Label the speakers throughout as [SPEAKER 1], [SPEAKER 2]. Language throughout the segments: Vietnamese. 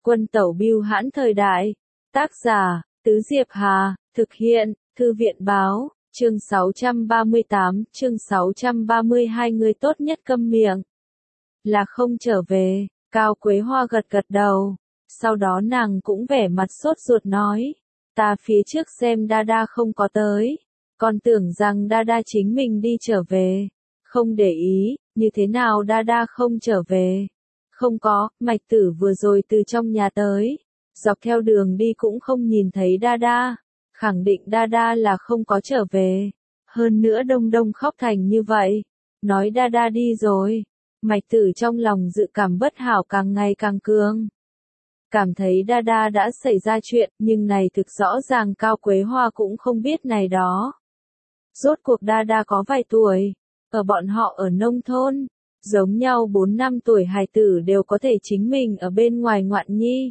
[SPEAKER 1] Quân tẩu bưu hãn thời đại. Tác giả, Tứ Diệp Hà, thực hiện, Thư viện báo, chương 632 người tốt nhất câm miệng. Là không trở về, Cao Quế Hoa gật gật đầu. Sau đó nàng cũng vẻ mặt sốt ruột nói. Ta phía trước xem Đa không có tới. Còn tưởng rằng Đa chính mình đi trở về. Không để ý, như thế nào Đa không trở về. Không có, Mạch Tử vừa rồi từ trong nhà tới. Dọc theo đường đi cũng không nhìn thấy Đa. Khẳng định Đa là không có trở về. Hơn nữa Đông khóc thành như vậy. Nói Đa đi rồi. Mạch Tử trong lòng dự cảm bất hảo càng ngày càng cường. Cảm thấy Đa đã xảy ra chuyện, nhưng này thực rõ ràng Cao Quế Hoa cũng không biết này đó. Rốt cuộc Đa có vài tuổi, ở bọn họ ở nông thôn, giống nhau 4-5 tuổi hài tử đều có thể chính mình ở bên ngoài ngoạn nhi.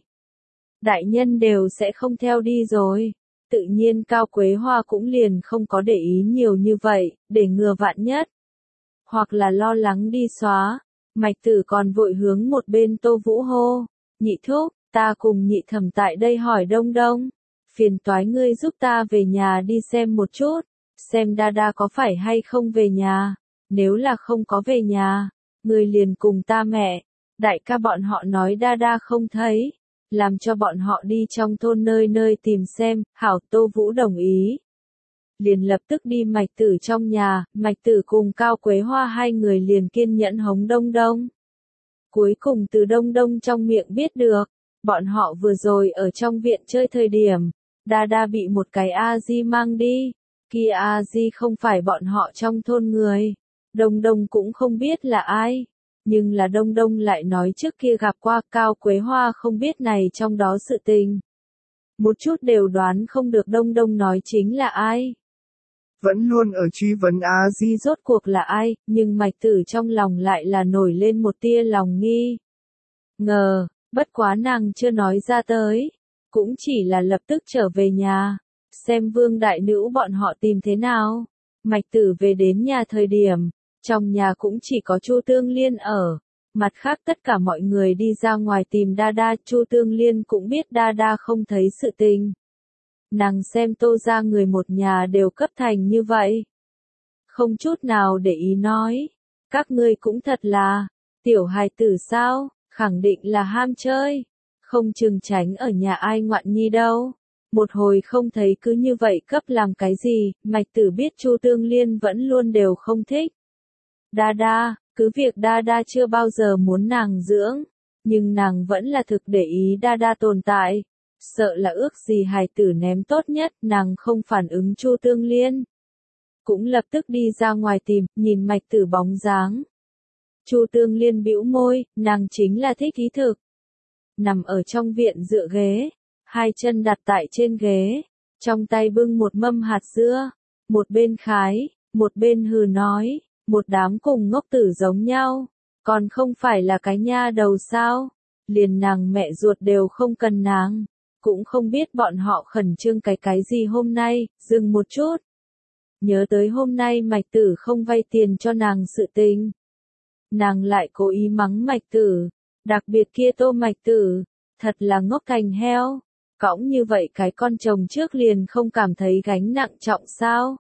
[SPEAKER 1] Đại nhân đều sẽ không theo đi rồi. Tự nhiên Cao Quế Hoa cũng liền không có để ý nhiều như vậy, để ngừa vạn nhất. Hoặc là lo lắng đi xóa. Mạch Tử còn vội hướng một bên Tô Vũ hô. Nhị thúc, ta cùng nhị thẩm tại đây hỏi Đông. Phiền toái ngươi giúp ta về nhà đi xem một chút. Xem Đa có phải hay không về nhà. Nếu là không có về nhà, ngươi liền cùng ta mẹ. Đại ca bọn họ nói Đa không thấy. Làm cho bọn họ đi trong thôn nơi tìm xem. Hảo, Tô Vũ đồng ý. Liền lập tức đi Mạch Tử trong nhà. Mạch Tử cùng Cao Quế Hoa hai người liền kiên nhẫn hống Đông. Cuối cùng từ Đông trong miệng biết được. Bọn họ vừa rồi ở trong viện chơi thời điểm. Đa bị một cái A-di mang đi. Kia A-di không phải bọn họ trong thôn người. Đông cũng không biết là ai. Nhưng là Đông lại nói trước kia gặp qua. Cao Quế Hoa không biết này trong đó sự tình. Một chút đều đoán không được Đông nói chính là ai.
[SPEAKER 2] Vẫn luôn ở truy vấn A-di
[SPEAKER 1] rốt cuộc là ai, nhưng Mạch Tử trong lòng lại là nổi lên một tia lòng nghi. Ngờ, bất quá nàng chưa nói ra tới. Cũng chỉ là lập tức trở về nhà. Xem Vương đại nữ bọn họ tìm thế nào. Mạch Tử về đến nhà thời điểm. Trong nhà cũng chỉ có Chu Tương Liên ở. Mặt khác tất cả mọi người đi ra ngoài tìm Đa. Chu Tương Liên cũng biết Đa không thấy sự tình. Nàng xem Tô ra người một nhà đều cấp thành như vậy. Không chút nào để ý nói. Các ngươi cũng thật là. Tiểu hài tử sao, khẳng định là ham chơi. Không chừng tránh ở nhà ai ngoạn nhi đâu. Một hồi không thấy cứ như vậy cấp làm cái gì. Mạch Tử biết Chu Tương Liên vẫn luôn đều không thích. Đa, cứ việc Đa chưa bao giờ muốn nàng dưỡng. Nhưng nàng vẫn là thực để ý Đa tồn tại. Sợ là ước gì hài tử ném tốt nhất, nàng không phản ứng Chu Tương Liên. Cũng lập tức đi ra ngoài tìm, nhìn Mạch Tử bóng dáng. Chu Tương Liên bĩu môi, nàng chính là thích ý thực. Nằm ở trong viện dựa ghế, hai chân đặt tại trên ghế, trong tay bưng một mâm hạt dưa, một bên khái, một bên hừ nói, một đám cùng ngốc tử giống nhau, còn không phải là cái nha đầu sao, liền nàng mẹ ruột đều không cần nàng. Cũng không biết bọn họ khẩn trương cái gì hôm nay, dừng một chút. Nhớ tới hôm nay Mạch Tử không vay tiền cho nàng sự tình. Nàng lại cố ý mắng Mạch Tử, đặc biệt kia Tô Mạch Tử, thật là ngốc thành heo. Cõng như vậy cái con chồng trước liền không cảm thấy gánh nặng trọng sao.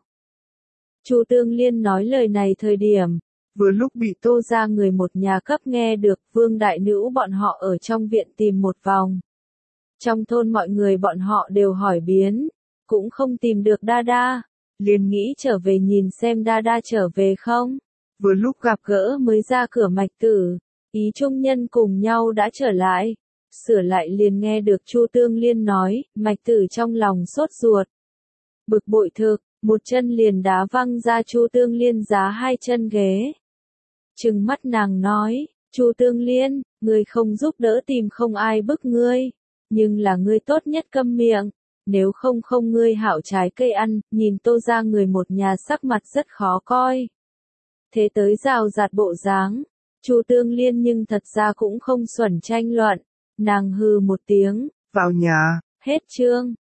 [SPEAKER 1] Chu Tương Liên nói lời này thời điểm, vừa lúc bị Tô ra người một nhà cấp nghe được. Vương đại nữ bọn họ ở trong viện tìm một vòng. Trong thôn mọi người bọn họ đều hỏi biến, cũng không tìm được Đa, liền nghĩ trở về nhìn xem Đa trở về không. Vừa lúc gặp gỡ mới ra cửa Mạch Tử, ý trung nhân cùng nhau đã trở lại, sửa lại liền nghe được Chu Tương Liên nói. Mạch Tử trong lòng sốt ruột, bực bội thực, một chân liền đá văng ra Chu Tương Liên giá hai chân ghế. Trừng mắt nàng nói, Chu Tương Liên, ngươi không giúp đỡ tìm không ai bức ngươi. Nhưng là ngươi tốt nhất câm miệng, nếu không ngươi hảo trái cây ăn. Nhìn Tô ra người một nhà sắc mặt rất khó coi. Thế tới rào rạt bộ dáng, Chu Tương Liên nhưng thật ra cũng không xuẩn tranh luận, nàng hừ một tiếng,
[SPEAKER 2] vào nhà,
[SPEAKER 1] hết chương.